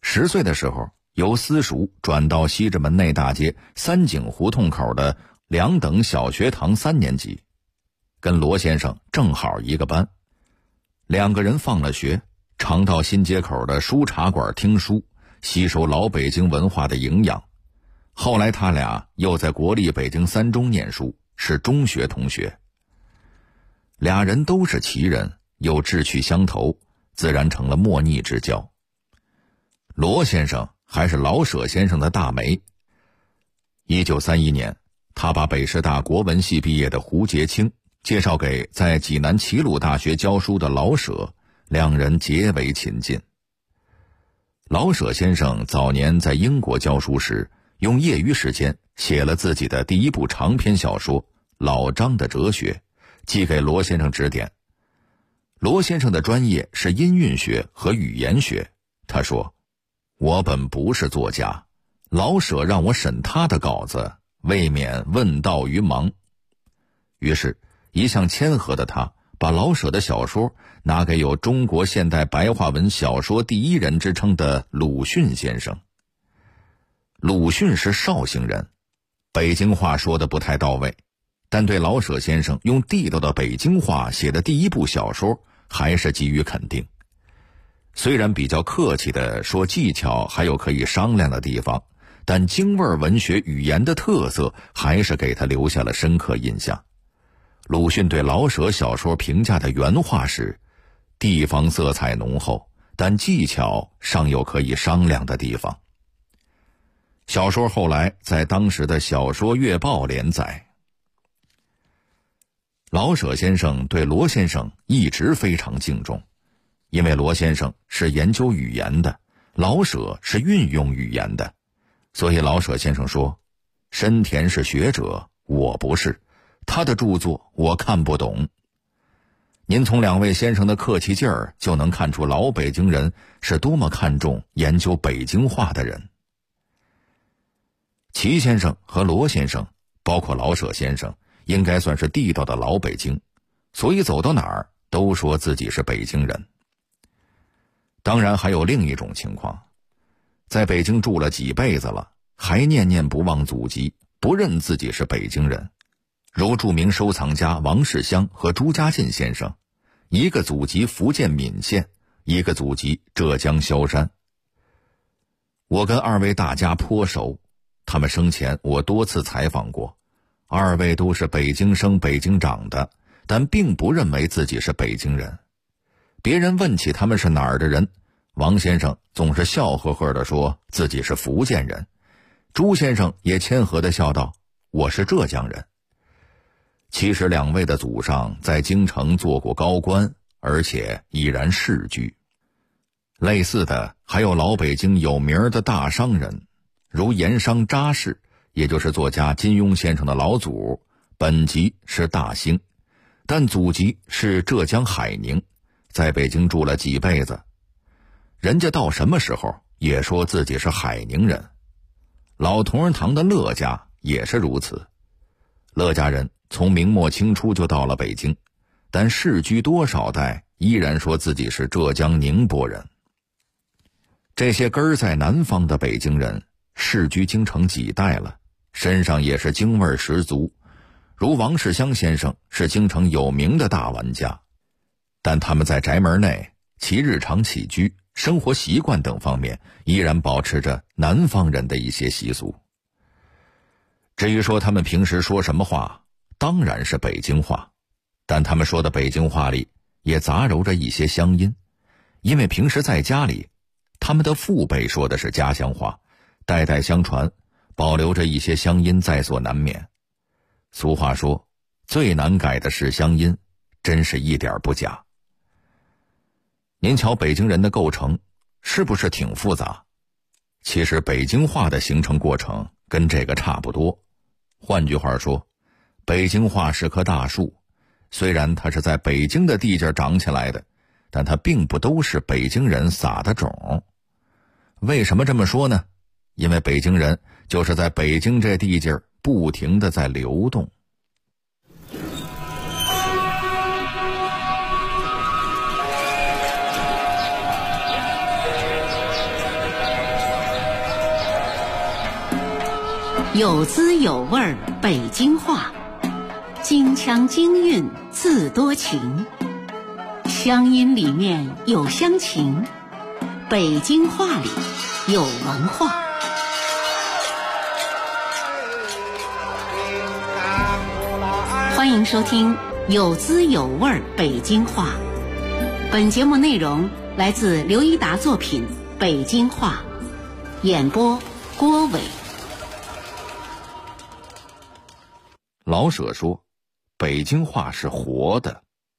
J: 10岁的时候，由私塾转到西直门内大街三井胡同口的2等小学堂3年级，跟罗先生正好一个班。2个人放了学，常到新街口的书茶馆听书，吸收老北京文化的营养。后来他俩又在国立北京3中念书，是中学同学。俩人都是奇人，又志趣相投，自然成了莫逆之交。罗先生还是老舍先生的大媒。1931年，他把北师大国文系毕业的胡洁清介绍给在济南齐鲁大学教书的老舍，两人结为亲近。老舍先生早年在英国教书时，用业余时间写了自己的第一部长篇小说《老张的哲学》，寄给罗先生指点。罗先生的专业是音韵学和语言学，他说：“我本不是作家，老舍让我审他的稿子，未免问道于盲。”于是一向谦和的他把老舍的小说拿给有中国现代白话文小说第一人之称的鲁迅先生。鲁迅是绍兴人，北京话说得不太到位，但对老舍先生用地道的北京话写的第一部小说还是给予肯定。虽然比较客气地说技巧还有可以商量的地方，但京味文学语言的特色还是给他留下了深刻印象。鲁迅对老舍小说评价的原话是：地方色彩浓厚，但技巧尚有可以商量的地方。小说后来在当时的小说月报连载。老舍先生对罗先生一直非常敬重，因为罗先生是研究语言的，老舍是运用语言的，所以老舍先生说：深田是学者，我不是，他的著作我看不懂。您从2位先生的客气劲儿就能看出老北京人是多么看重研究北京话的人。齐先生和罗先生，包括老舍先生，应该算是地道的老北京，所以走到哪儿都说自己是北京人。当然还有另一种情况，在北京住了几辈子了，还念念不忘祖籍，不认自己是北京人，如著名收藏家王世襄和朱家进先生，一个祖籍福建闽县，一个祖籍浙江萧山。我跟2位大家颇熟，他们生前我多次采访过，2位都是北京生北京长的，但并不认为自己是北京人。别人问起他们是哪儿的人，王先生总是笑呵呵地说自己是福建人，朱先生也谦和地笑道：我是浙江人。其实2位的祖上在京城做过高官，而且已然世居。类似的还有老北京有名的大商人，如盐商查氏，也就是作家金庸先生的老祖，本籍是大兴，但祖籍是浙江海宁，在北京住了几辈子。人家到什么时候也说自己是海宁人。老同仁堂的乐家也是如此，乐家人从明末清初就到了北京，但世居多少代依然说自己是浙江宁波人。这些根儿在南方的北京人世居京城几代了，身上也是京味十足，如王世襄先生是京城有名的大玩家，但他们在宅门内其日常起居、生活习惯等方面依然保持着南方人的一些习俗。至于说他们平时说什么话，当然是北京话，但他们说的北京话里也杂糅着一些乡音，因为平时在家里他们的父辈说的是家乡话，代代相传，保留着一些乡音在所难免。俗话说，最难改的是乡音，真是一点不假。您瞧北京人的构成是不是挺复杂？其实北京话的形成过程跟这个差不多。换句话说，北京话是棵大树，虽然它是在北京的地界长起来的，但它并不都是北京人撒的种。为什么这么说呢？因为北京人就是在北京这地界不停地在流动。
F: 有滋有味北京话，京腔京韵自多情，乡音里面有乡情，北京话里有文化。欢迎收听有滋有味北京话。本节目内容来自刘一达作品《北京话》，演播郭伟。
J: 老舍说，北京话是活的。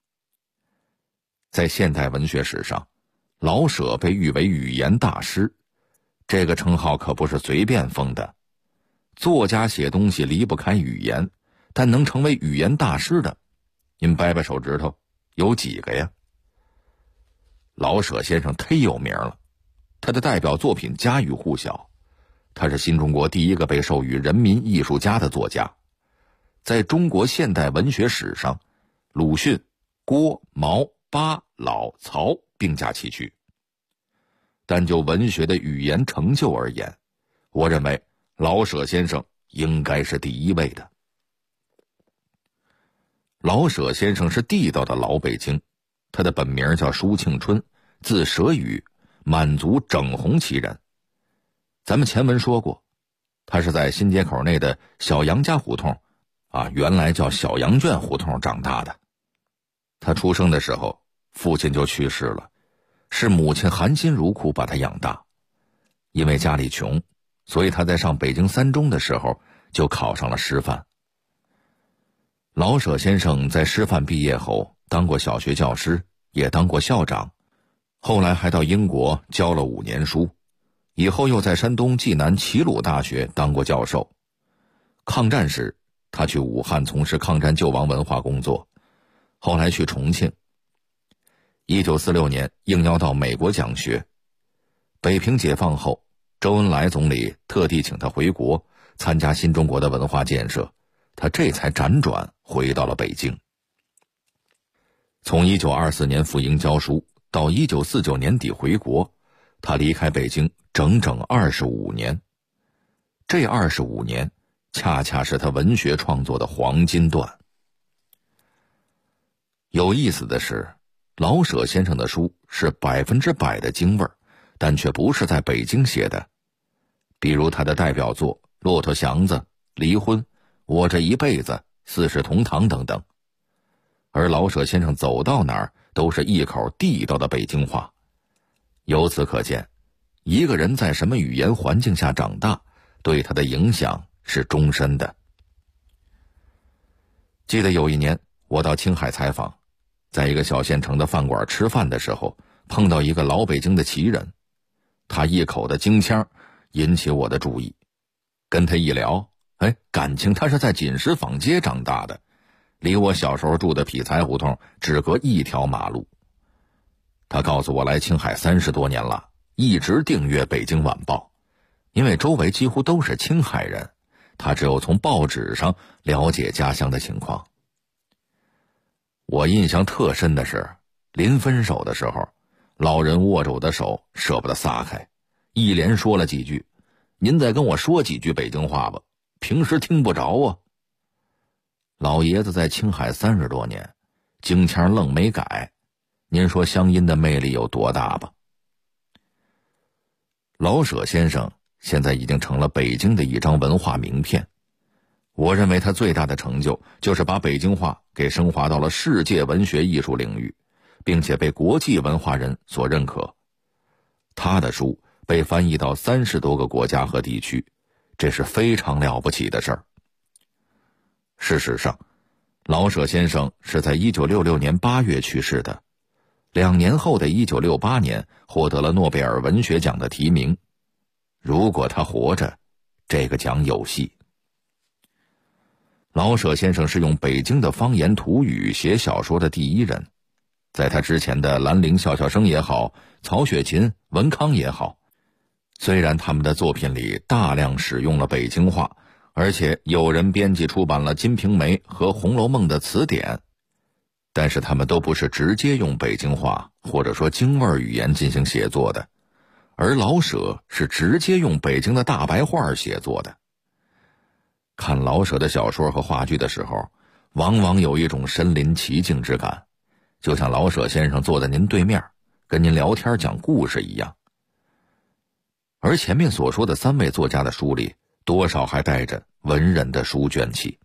J: 在现代文学史上，老舍被誉为语言大师，这个称号可不是随便封的。作家写东西离不开语言，但能成为语言大师的，您掰掰手指头，有几个呀？老舍先生忒有名了，他的代表作品家喻户晓，他是新中国第一个被授予人民艺术家的作家。在中国现代文学史上，鲁迅、郭、毛、巴、老、曹并驾齐驱。但就文学的语言成就而言，我认为老舍先生应该是第一位的。老舍先生是地道的老北京，他的本名叫舒庆春，字舍宇，满族整红旗人。咱们前文说过，他是在新街口内的小杨家胡同原来叫小羊圈胡同长大的。他出生的时候，父亲就去世了，是母亲含辛茹苦把他养大。因为家里穷，所以他在上北京三中的时候就考上了师范。老舍先生在师范毕业后当过小学教师，也当过校长，后来还到英国教了5年书，以后又在山东济南齐鲁大学当过教授。抗战时他去武汉从事抗战救亡文化工作，后来去重庆。1946年应邀到美国讲学。北平解放后，周恩来总理特地请他回国参加新中国的文化建设，他这才辗转回到了北京。从1924年赴英教书到1949年底回国，他离开北京整整25年。这25年恰恰是他文学创作的黄金段。有意思的是，老舍先生的书是100%的京味儿，但却不是在北京写的。比如他的代表作《骆驼祥子》《离婚》《我这一辈子》《四世同堂》等等。而老舍先生走到哪儿都是一口地道的北京话。由此可见，一个人在什么语言环境下长大，对他的影响是终身的。记得有一年我到青海采访，在一个小县城的饭馆吃饭的时候，碰到一个老北京的旗人，他一口的京腔引起我的注意。跟他一聊，感情他是在锦石坊街长大的，离我小时候住的匹才胡同只隔一条马路。他告诉我来青海30多年了，一直订阅《北京晚报》，因为周围几乎都是青海人，他只有从报纸上了解家乡的情况。我印象特深的是，临分手的时候，老人握着我的手舍不得撒开，一连说了几句：“您再跟我说几句北京话吧，平时听不着啊。”老爷子在青海30多年，京腔愣没改，您说乡音的魅力有多大吧？老舍先生现在已经成了北京的一张文化名片。我认为他最大的成就就是把北京话给升华到了世界文学艺术领域，并且被国际文化人所认可。他的书被翻译到30多个国家和地区，这是非常了不起的事儿。事实上，老舍先生是在1966年8月去世的，2年后的1968年获得了诺贝尔文学奖的提名。如果他活着，这个奖有戏。老舍先生是用北京的方言土语写小说的第一人，在他之前的兰陵笑笑生也好，曹雪芹、文康也好，虽然他们的作品里大量使用了北京话，而且有人编辑出版了《金瓶梅》和《红楼梦》的词典，但是他们都不是直接用北京话或者说京味语言进行写作的，而老舍是直接用北京的大白话写作的。 看老舍的小说和话剧的时候，往往有一种身临其境之感，就像老舍先生坐在您对面，跟您聊天讲故事一样。而前面所说的3位作家的书里，多少还带着文人的书卷气。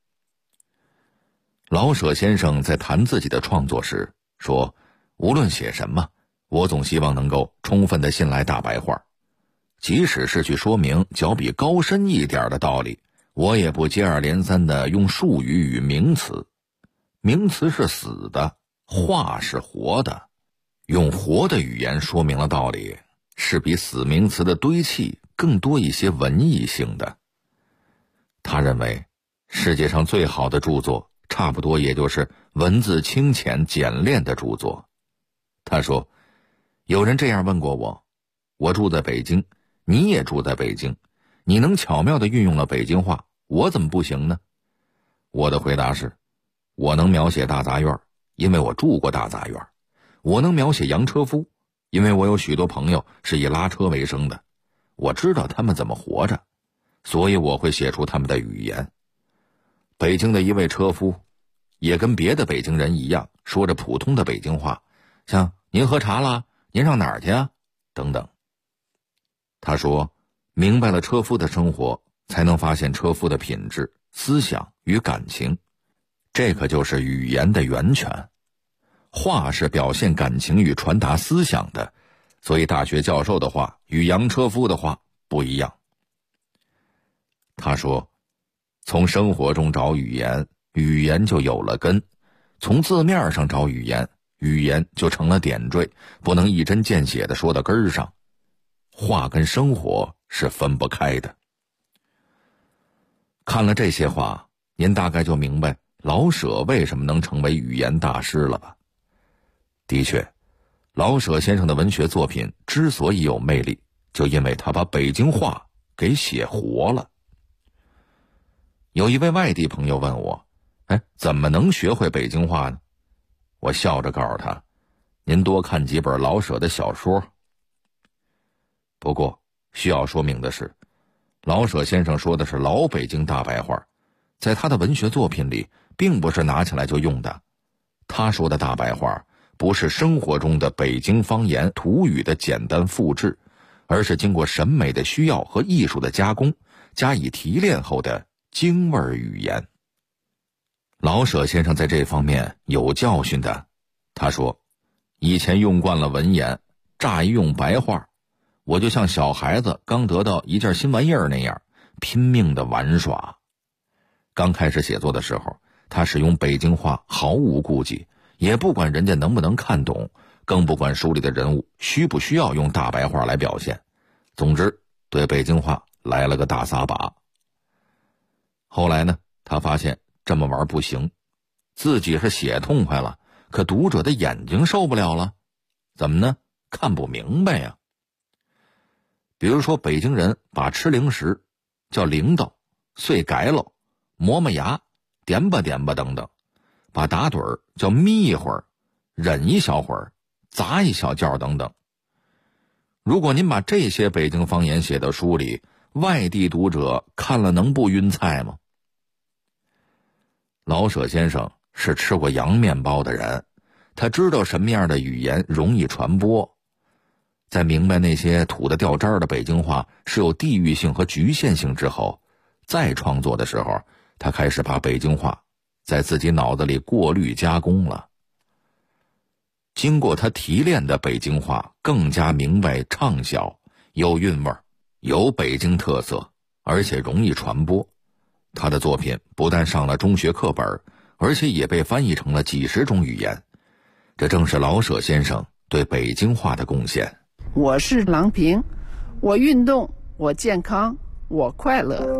J: 老舍先生在谈自己的创作时说，无论写什么，我总希望能够充分地信赖大白话，即使是去说明较比高深一点的道理，我也不接二连三地用术语与名词。名词是死的，话是活的，用活的语言说明了道理，是比死名词的堆砌更多一些文艺性的。他认为世界上最好的著作差不多也就是文字清浅简练的著作。他说，有人这样问过我，我住在北京，你也住在北京，你能巧妙地运用了北京话，我怎么不行呢？我的回答是，我能描写大杂院，因为我住过大杂院；我能描写洋车夫，因为我有许多朋友是以拉车为生的，我知道他们怎么活着，所以我会写出他们的语言。北京的一位车夫也跟别的北京人一样，说着普通的北京话，像您喝茶了，您上哪儿去啊等等。他说，明白了车夫的生活，才能发现车夫的品质、思想与感情，这可就是语言的源泉。话是表现感情与传达思想的，所以大学教授的话与洋车夫的话不一样。他说，从生活中找语言，语言就有了根；从字面上找语言，语言就成了点缀，不能一针见血地说到根儿上。话跟生活是分不开的。看了这些话，您大概就明白老舍为什么能成为语言大师了吧？的确，老舍先生的文学作品之所以有魅力，就因为他把北京话给写活了。有一位外地朋友问我，怎么能学会北京话呢？我笑着告诉他，您多看几本老舍的小说。不过需要说明的是，老舍先生说的是老北京大白话，在他的文学作品里并不是拿起来就用的。他说的大白话不是生活中的北京方言土语的简单复制，而是经过审美的需要和艺术的加工，加以提炼后的京味语言。老舍先生在这方面有教训的。他说，以前用惯了文言，乍一用白话，我就像小孩子刚得到一件新玩意儿那样，拼命的玩耍。刚开始写作的时候，他使用北京话毫无顾忌，也不管人家能不能看懂，更不管书里的人物需不需要用大白话来表现。总之，对北京话来了个大撒把。后来呢，他发现这么玩不行，自己是写痛快了，可读者的眼睛受不了了。怎么呢？看不明白呀。比如说，北京人把吃零食叫铃铛、碎改喽、磨磨牙、点吧点吧等等，把打盹儿叫眯一会儿、忍一小会儿、砸一小觉等等。如果您把这些北京方言写到书里，外地读者看了能不晕菜吗？老舍先生是吃过洋面包的人，他知道什么样的语言容易传播。在明白那些土的掉渣的北京话是有地域性和局限性之后，再创作的时候，他开始把北京话在自己脑子里过滤加工了。经过他提炼的北京话更加明白畅销，有韵味，有北京特色，而且容易传播。他的作品不但上了中学课本，而且也被翻译成了几十种语言。这正是老舍先生对北京话的贡献。
K: 我是郎平，我运动，我健康，我快乐。